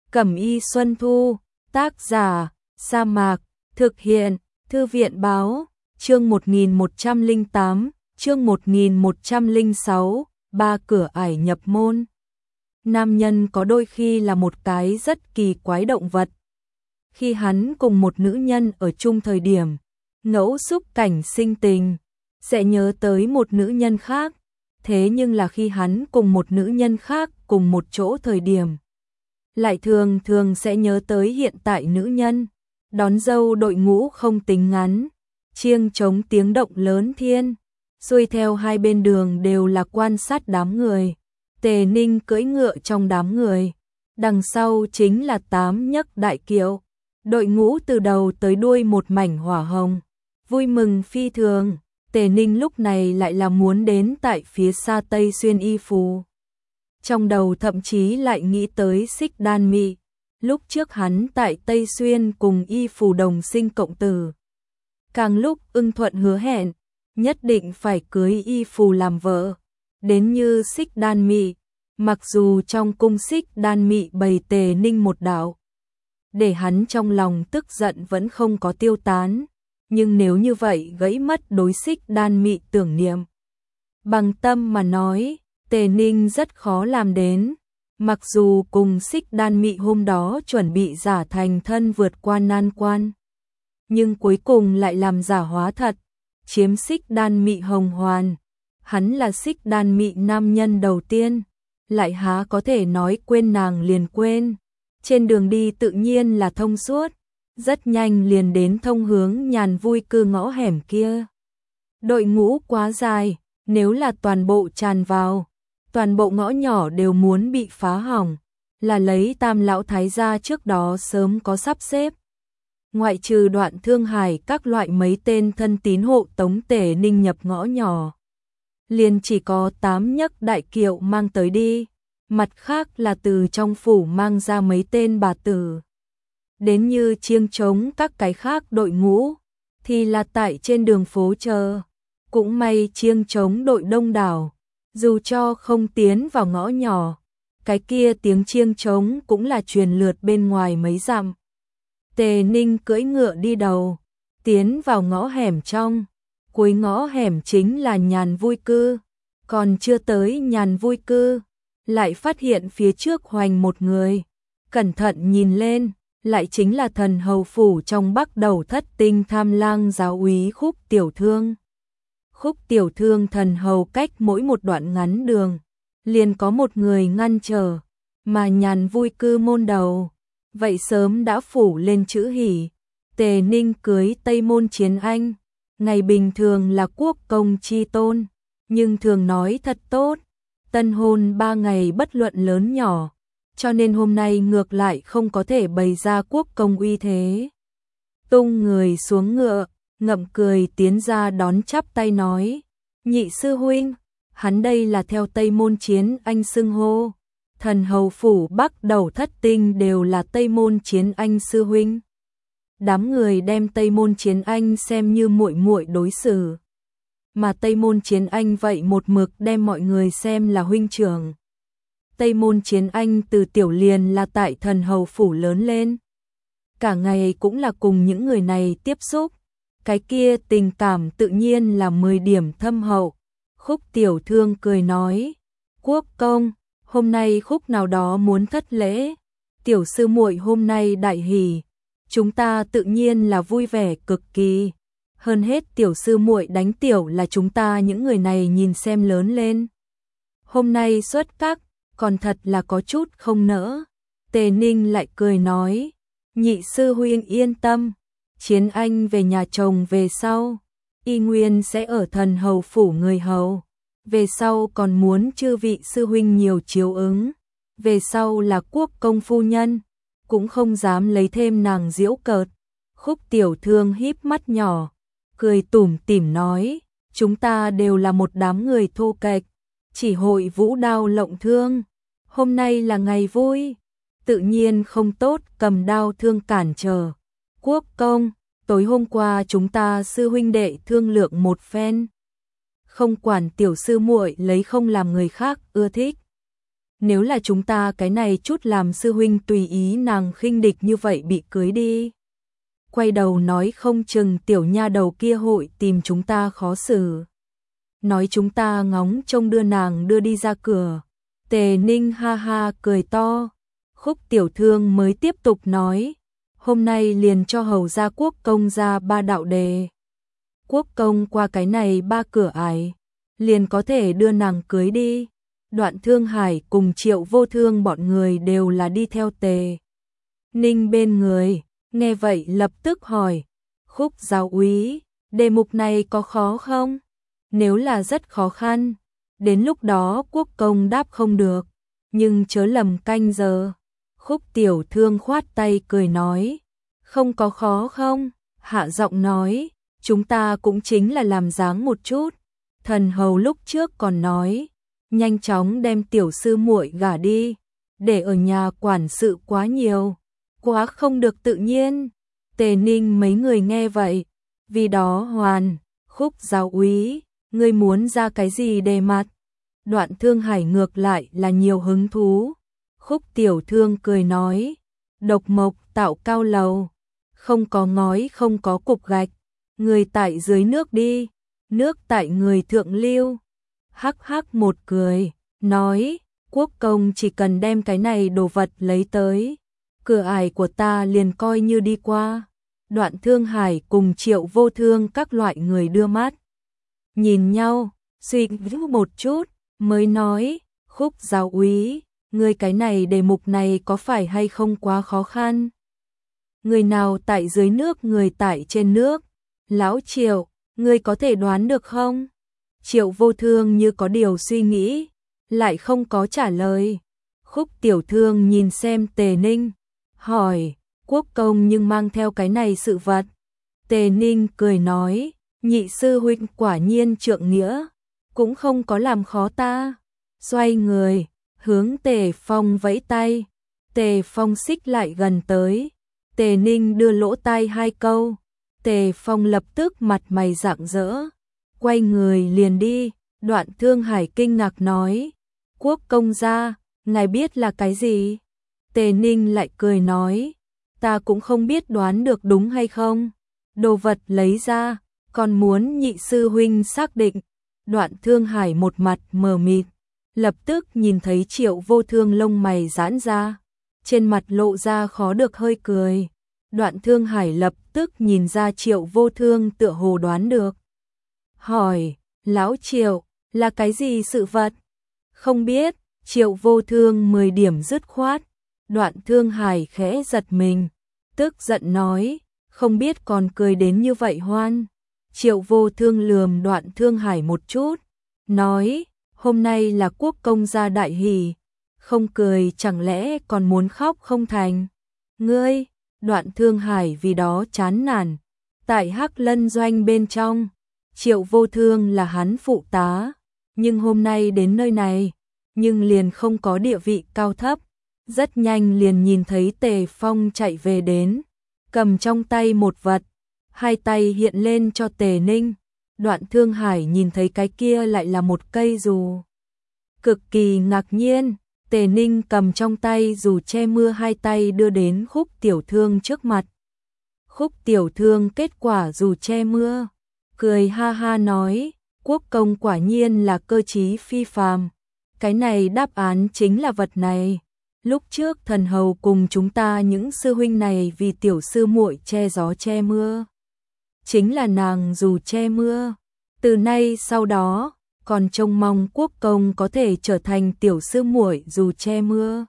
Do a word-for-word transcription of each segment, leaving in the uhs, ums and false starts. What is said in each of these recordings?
Cẩm y Xuân Thu, tác giả, Sa Mạc, thực hiện, Thư viện báo, chương một nghìn một trăm lẻ tám, chương một nghìn một trăm lẻ sáu, ba cửa ải nhập môn. Nam nhân có đôi khi là một cái rất kỳ quái động vật. Khi hắn cùng một nữ nhân ở chung thời điểm, ngẫu xúc cảnh sinh tình, sẽ nhớ tới một nữ nhân khác. Thế nhưng là khi hắn cùng một nữ nhân khác cùng một chỗ thời điểm, lại thường thường sẽ nhớ tới hiện tại nữ nhân. Đón dâu đội ngũ không tính ngắn, chiêng trống tiếng động lớn thiên, xuôi theo hai bên đường đều là quan sát đám người. Tề Ninh cưỡi ngựa trong đám người, đằng sau chính là tám nhấc đại kiệu, đội ngũ từ đầu tới đuôi một mảnh hỏa hồng, vui mừng phi thường. Tề Ninh lúc này lại là muốn đến tại phía xa Tây Xuyên Y Phù. Trong đầu thậm chí lại nghĩ tới Xích Đan Mị. Lúc trước hắn tại Tây Xuyên cùng Y Phù đồng sinh cộng tử. Càng lúc ưng thuận hứa hẹn, nhất định phải cưới Y Phù làm vợ. Đến như Xích Đan Mị, mặc dù trong cung Xích Đan Mị bày Tề Ninh một đạo, để hắn trong lòng tức giận vẫn không có tiêu tán. Nhưng nếu như vậy gãy mất đối Xích Đan Mị tưởng niệm. Bằng tâm mà nói, Tề Ninh rất khó làm đến. Mặc dù cùng Xích Đan Mị hôm đó chuẩn bị giả thành thân vượt qua nan quan, nhưng cuối cùng lại làm giả hóa thật, chiếm Xích Đan Mị hồng hoàn. Hắn là Xích Đan Mị nam nhân đầu tiên, lại há có thể nói quên nàng liền quên. Trên đường đi tự nhiên là thông suốt, rất nhanh liền đến thông hướng nhàn vui cư ngõ hẻm kia. Đội ngũ quá dài, nếu là toàn bộ tràn vào, toàn bộ ngõ nhỏ đều muốn bị phá hỏng, là lấy Tam lão thái gia trước đó sớm có sắp xếp. Ngoại trừ Đoạn Thương Hải các loại mấy tên thân tín hộ tống Tề Ninh nhập ngõ nhỏ, liền chỉ có tám nhấc đại kiệu mang tới đi, mặt khác là từ trong phủ mang ra mấy tên bà tử. Đến như chiêng trống các cái khác đội ngũ, thì là tại trên đường phố chờ. Cũng may chiêng trống đội đông đảo, dù cho không tiến vào ngõ nhỏ, cái kia tiếng chiêng trống cũng là truyền lượt bên ngoài mấy dặm. Tề Ninh cưỡi ngựa đi đầu, tiến vào ngõ hẻm trong. Cuối ngõ hẻm chính là nhàn vui cư. Còn chưa tới nhàn vui cư, lại phát hiện phía trước hoành một người. Cẩn thận nhìn lên, lại chính là thần hầu phủ trong Bắc Đầu Thất Tinh Tham Lang giáo úy Khúc Tiểu Thương. Khúc Tiểu Thương thần hầu cách mỗi một đoạn ngắn đường, liền có một người ngăn trở, mà nhàn vui cư môn đầu, vậy sớm đã phủ lên chữ hỉ. Tề Ninh cưới Tây Môn Chiến Anh, ngày bình thường là quốc công chi tôn, nhưng thường nói thật tốt, tân hôn ba ngày bất luận lớn nhỏ, cho nên hôm nay ngược lại không có thể bày ra quốc công uy thế. Tung người xuống ngựa, ngậm cười tiến ra đón chắp tay nói, nhị sư huynh. Hắn đây là theo Tây Môn Chiến Anh xưng hô, thần hầu phủ Bắc Đầu Thất Tinh đều là Tây Môn Chiến Anh sư huynh. Đám người đem Tây Môn Chiến Anh xem như muội muội đối xử, mà Tây Môn Chiến Anh vậy một mực đem mọi người xem là huynh trưởng. Tây Môn Chiến Anh từ tiểu liền là tại thần hầu phủ lớn lên, cả ngày cũng là cùng những người này tiếp xúc, cái kia tình cảm tự nhiên là mười điểm thâm hậu. Khúc Tiểu Thương cười nói, quốc công, hôm nay Khúc nào đó muốn thất lễ, tiểu sư muội hôm nay đại hỷ, chúng ta tự nhiên là vui vẻ cực kỳ. Hơn hết tiểu sư muội đánh tiểu là chúng ta những người này nhìn xem lớn lên. Hôm nay xuất các, còn thật là có chút không nỡ. Tề Ninh lại cười nói, nhị sư huynh yên tâm, Chiến Anh về nhà chồng về sau, y nguyên sẽ ở thần hầu phủ người hầu. Về sau còn muốn chư vị sư huynh nhiều chiếu ứng. Về sau là quốc công phu nhân, cũng không dám lấy thêm nàng giễu cợt. Khúc Tiểu Thương híp mắt nhỏ, cười tủm tỉm nói, chúng ta đều là một đám người thô kệch, chỉ hội vũ đao lộng thương. Hôm nay là ngày vui, tự nhiên không tốt cầm đao thương cản trở. Quốc công, tối hôm qua chúng ta sư huynh đệ thương lượng một phen, không quản tiểu sư muội lấy không làm người khác ưa thích. Nếu là chúng ta cái này chút làm sư huynh tùy ý nàng khinh địch như vậy bị cưới đi. Quay đầu nói không chừng tiểu nha đầu kia hội tìm chúng ta khó xử. Nói chúng ta ngóng trông đưa nàng đưa đi ra cửa. Tề Ninh ha ha cười to. Khúc Tiểu Thương mới tiếp tục nói. Hôm nay liền cho hầu gia quốc công ra ba đạo đề. Quốc công qua cái này ba cửa ải, liền có thể đưa nàng cưới đi. Đoạn Thương Hải cùng Triệu Vô Thương bọn người đều là đi theo Tề Ninh bên người, nghe vậy lập tức hỏi, Khúc giáo úy, đề mục này có khó không? Nếu là rất khó khăn, đến lúc đó quốc công đáp không được, nhưng chớ lầm canh giờ. Khúc Tiểu Thương khoát tay cười nói, không có khó không? Hạ giọng nói, chúng ta cũng chính là làm dáng một chút. Thần hầu lúc trước còn nói, nhanh chóng đem tiểu sư muội gả đi, để ở nhà quản sự quá nhiều, quá không được tự nhiên. Tề Ninh mấy người nghe vậy, vì đó hoàn, Khúc giáo úy, ngươi muốn ra cái gì đề mặt? Đoạn Thương Hải ngược lại là nhiều hứng thú. Khúc Tiểu Thương cười nói, độc mộc tạo cao lầu, không có ngói không có cục gạch, người tại dưới nước đi, nước tại người thượng lưu. Hắc hắc một cười, nói, quốc công chỉ cần đem cái này đồ vật lấy tới, cửa ải của ta liền coi như đi qua. Đoạn Thương Hải cùng Triệu Vô Thương các loại người đưa mắt nhìn nhau, suy nghĩ một chút, mới nói, Khúc giáo úy, người cái này đề mục này có phải hay không quá khó khăn? Người nào tại dưới nước, người tại trên nước? Lão Triệu, người có thể đoán được không? Triệu Vô Thương như có điều suy nghĩ, lại không có trả lời. Khúc Tiểu Thương nhìn xem Tề Ninh, hỏi, quốc công nhưng mang theo cái này sự vật. Tề Ninh cười nói, nhị sư huynh quả nhiên trượng nghĩa, cũng không có làm khó ta. Xoay người, hướng Tề Phong vẫy tay. Tề Phong xích lại gần tới. Tề Ninh đưa lỗ tai hai câu. Tề Phong lập tức mặt mày rạng rỡ, quay người liền đi. Đoạn Thương Hải kinh ngạc nói, quốc công gia, ngài biết là cái gì? Tề Ninh lại cười nói, ta cũng không biết đoán được đúng hay không. Đồ vật lấy ra, còn muốn nhị sư huynh xác định. Đoạn Thương Hải một mặt mờ mịt, lập tức nhìn thấy Triệu Vô Thương lông mày giãn ra, trên mặt lộ ra khó được hơi cười. Đoạn Thương Hải lập tức nhìn ra Triệu Vô Thương tựa hồ đoán được. Hỏi, lão Triệu, là cái gì sự vật? Không biết. Triệu Vô Thương mười điểm dứt khoát. Đoạn Thương Hải khẽ giật mình, tức giận nói, không biết còn cười đến như vậy hoan. Triệu Vô Thương lườm Đoạn Thương Hải một chút, nói, hôm nay là quốc công gia đại hỷ, không cười chẳng lẽ còn muốn khóc không thành? Ngươi, Đoạn Thương Hải vì đó chán nản. Tại Hắc Lân doanh bên trong, Triệu Vô Thương là hắn phụ tá, nhưng hôm nay đến nơi này, nhưng liền không có địa vị cao thấp. Rất nhanh liền nhìn thấy Tề Phong chạy về đến, cầm trong tay một vật, hai tay hiện lên cho Tề Ninh. Đoạn Thương Hải nhìn thấy cái kia lại là một cây dù. Cực kỳ ngạc nhiên, Tề Ninh cầm trong tay dù che mưa hai tay đưa đến Khúc Tiểu Thương trước mặt. Khúc Tiểu Thương kết quả dù che mưa, cười ha ha nói, quốc công quả nhiên là cơ trí phi phàm. Cái này đáp án chính là vật này. Lúc trước thần hầu cùng chúng ta những sư huynh này vì tiểu sư muội che gió che mưa. Chính là nàng dù che mưa. Từ nay sau đó, còn trông mong quốc công có thể trở thành tiểu sư muội dù che mưa.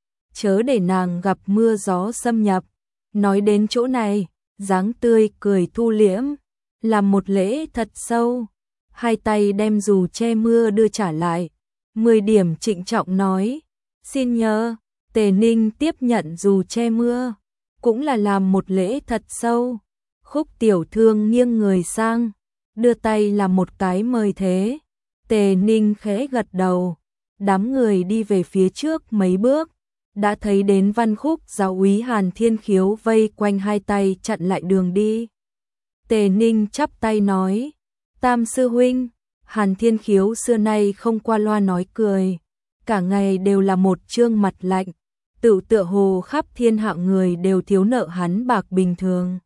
Chớ để nàng gặp mưa gió xâm nhập. Nói đến chỗ này, dáng tươi cười thu liễm, làm một lễ thật sâu. Hai tay đem dù che mưa đưa trả lại. Mười điểm trịnh trọng nói, xin nhờ. Tề Ninh tiếp nhận dù che mưa, cũng là làm một lễ thật sâu. Khúc Tiểu Thương nghiêng người sang, đưa tay làm một cái mời thế. Tề Ninh khẽ gật đầu, đám người đi về phía trước mấy bước, đã thấy đến Văn Khúc giáo úy Hàn Thiên Khiếu vây quanh hai tay chặn lại đường đi. Tề Ninh chắp tay nói, Tam sư huynh. Hàn Thiên Khiếu xưa nay không qua loa nói cười, cả ngày đều là một trương mặt lạnh, tự tựa hồ khắp thiên hạ người đều thiếu nợ hắn bạc bình thường.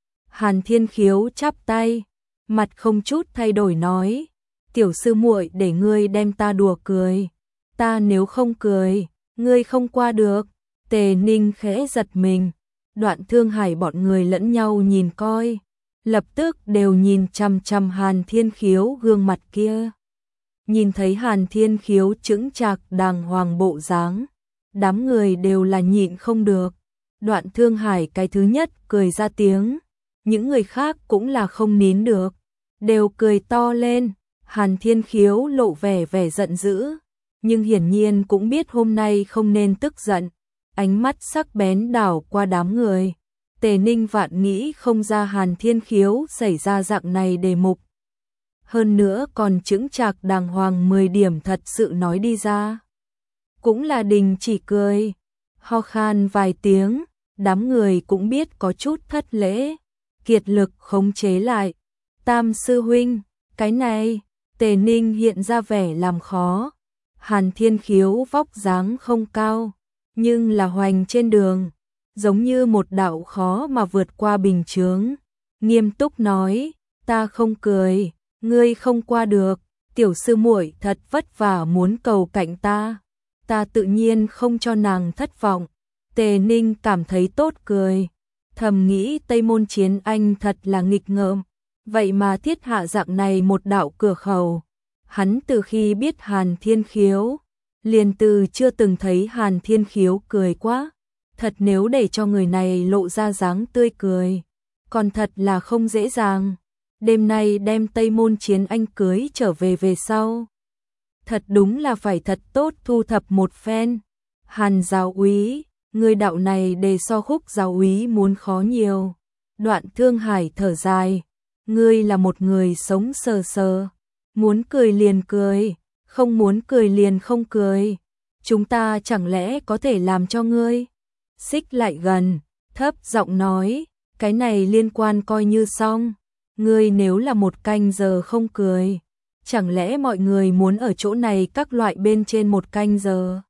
Hàn Thiên Khiếu chắp tay, mặt không chút thay đổi nói, tiểu sư muội để ngươi đem ta đùa cười, ta nếu không cười, ngươi không qua được. Tề Ninh khẽ giật mình, Đoạn Thương Hải bọn người lẫn nhau nhìn coi, lập tức đều nhìn chằm chằm Hàn Thiên Khiếu gương mặt kia. Nhìn thấy Hàn Thiên Khiếu chững chạc đàng hoàng bộ dáng, đám người đều là nhịn không được. Đoạn Thương Hải cái thứ nhất cười ra tiếng, những người khác cũng là không nín được, đều cười to lên. Hàn Thiên Khiếu lộ vẻ vẻ giận dữ, nhưng hiển nhiên cũng biết hôm nay không nên tức giận, ánh mắt sắc bén đảo qua đám người. Tề Ninh vạn nghĩ không ra Hàn Thiên Khiếu xảy ra dạng này đề mục. Hơn nữa còn chững chạc đàng hoàng mười điểm thật sự nói đi ra. Cũng là đình chỉ cười, ho khan vài tiếng, đám người cũng biết có chút thất lễ, kiệt lực khống chế lại. Tam sư huynh, cái này, Tề Ninh hiện ra vẻ làm khó. Hàn Thiên Khiếu vóc dáng không cao, nhưng là hoành trên đường, giống như một đạo khó mà vượt qua bình chướng. Nghiêm túc nói, ta không cười, ngươi không qua được, tiểu sư muội thật vất vả muốn cầu cạnh ta, ta tự nhiên không cho nàng thất vọng. Tề Ninh cảm thấy tốt cười, thầm nghĩ Tây Môn Chiến Anh thật là nghịch ngợm, vậy mà thiết hạ dạng này một đạo cửa khẩu. Hắn từ khi biết Hàn Thiên Khiếu, liền từ chưa từng thấy Hàn Thiên Khiếu cười quá, thật nếu để cho người này lộ ra dáng tươi cười, còn thật là không dễ dàng. Đêm nay đem Tây Môn Chiến Anh cưới trở về về sau, thật đúng là phải thật tốt thu thập một phen. Hàn giáo úy, người đạo này đề so Khúc giáo úy muốn khó nhiều. Đoạn Thương Hải thở dài, ngươi là một người sống sờ sờ, muốn cười liền cười, không muốn cười liền không cười. Chúng ta chẳng lẽ có thể làm cho ngươi? Xích lại gần, thấp giọng nói, cái này liên quan coi như xong. Ngươi nếu là một canh giờ không cười, chẳng lẽ mọi người muốn ở chỗ này các loại bên trên một canh giờ?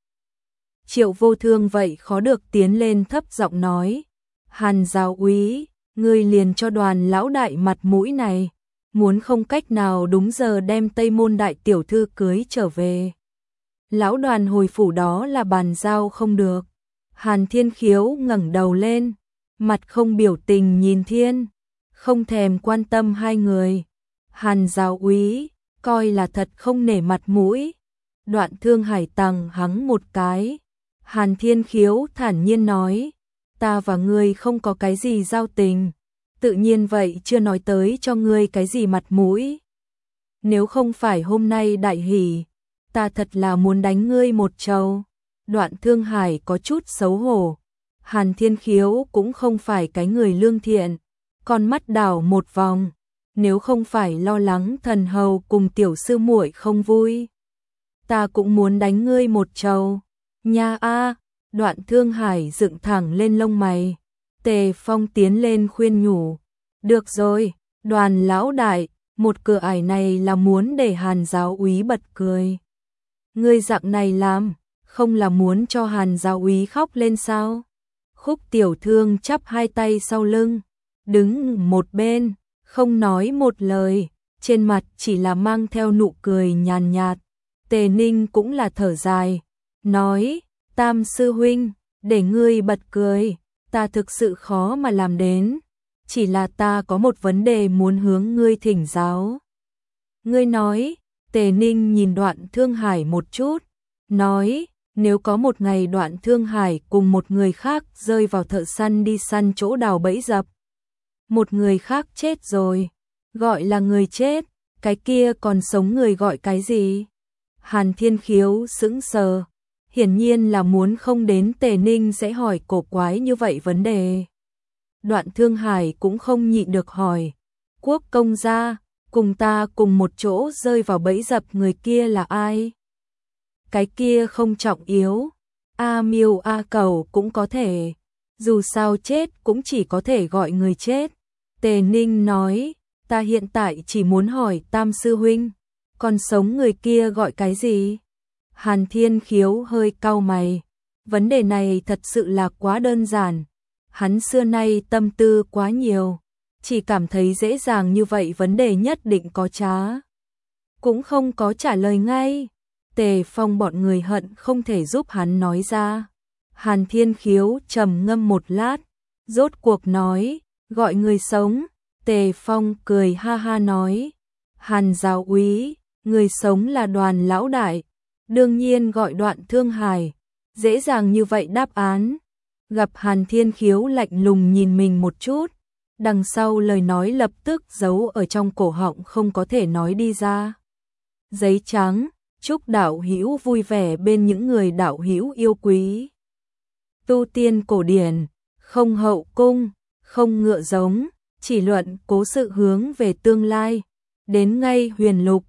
Triệu Vô Thương vậy khó được tiến lên thấp giọng nói, Hàn giáo úy, ngươi liền cho Đoàn lão đại mặt mũi này, muốn không cách nào đúng giờ đem Tây Môn đại tiểu thư cưới trở về. Lão Đoàn hồi phủ đó là bàn giao không được. Hàn Thiên Khiếu ngẩng đầu lên, mặt không biểu tình nhìn thiên, không thèm quan tâm hai người. Hàn giáo úy, coi là thật không nể mặt mũi. Đoạn Thương Hải tằng hắng một cái. Hàn Thiên Khiếu thản nhiên nói, ta và ngươi không có cái gì giao tình, tự nhiên vậy chưa nói tới cho ngươi cái gì mặt mũi. Nếu không phải hôm nay đại hỷ, ta thật là muốn đánh ngươi một trầu. Đoạn Thương Hải có chút xấu hổ. Hàn Thiên Khiếu cũng không phải cái người lương thiện, con mắt đảo một vòng, nếu không phải lo lắng thần hầu cùng tiểu sư muội không vui, ta cũng muốn đánh ngươi một trầu. Nha a, Đoạn Thương Hải dựng thẳng lên lông mày. Tề Phong tiến lên khuyên nhủ, được rồi, Đoàn lão đại, một cửa ải này là muốn để Hàn giáo úy bật cười. Ngươi dạng này làm, không là muốn cho Hàn giáo úy khóc lên sao? Khúc Tiểu Thương chắp hai tay sau lưng, đứng một bên, không nói một lời, trên mặt chỉ là mang theo nụ cười nhàn nhạt. Tề Ninh cũng là thở dài, nói, Tam sư huynh, để ngươi bật cười, ta thực sự khó mà làm đến, chỉ là ta có một vấn đề muốn hướng ngươi thỉnh giáo. Ngươi nói, Tề Ninh nhìn Đoạn Thương Hải một chút, nói, nếu có một ngày Đoạn Thương Hải cùng một người khác rơi vào thợ săn đi săn chỗ đào bẫy dập, một người khác chết rồi, gọi là người chết, cái kia còn sống người gọi cái gì? Hàn Thiên Khiếu sững sờ, hiển nhiên là muốn không đến Tề Ninh sẽ hỏi cổ quái như vậy vấn đề. Đoạn Thương Hải cũng không nhịn được hỏi, Quốc công gia, cùng ta cùng một chỗ rơi vào bẫy dập người kia là ai? Cái kia không trọng yếu, A Miêu A Cầu cũng có thể, dù sao chết cũng chỉ có thể gọi người chết. Tề Ninh nói, ta hiện tại chỉ muốn hỏi Tam sư huynh, còn sống người kia gọi cái gì? Hàn Thiên Khiếu hơi cau mày. Vấn đề này thật sự là quá đơn giản. Hắn xưa nay tâm tư quá nhiều. Chỉ cảm thấy dễ dàng như vậy vấn đề nhất định có trá. Cũng không có trả lời ngay. Tề Phong bọn người hận không thể giúp hắn nói ra. Hàn Thiên Khiếu trầm ngâm một lát. Rốt cuộc nói, gọi người sống. Tề Phong cười ha ha nói. Hàn giáo úy, người sống là Đoàn lão đại. Đương nhiên gọi Đoạn Thương Hải. Dễ dàng như vậy đáp án. Gặp Hàn Thiên Khiếu lạnh lùng nhìn mình một chút. Đằng sau lời nói lập tức giấu ở trong cổ họng không có thể nói đi ra. Giấy trắng, chúc đạo hữu vui vẻ bên những người đạo hữu yêu quý. Tu tiên cổ điển, không hậu cung, không ngựa giống, chỉ luận cố sự hướng về tương lai. Đến ngay huyền lục,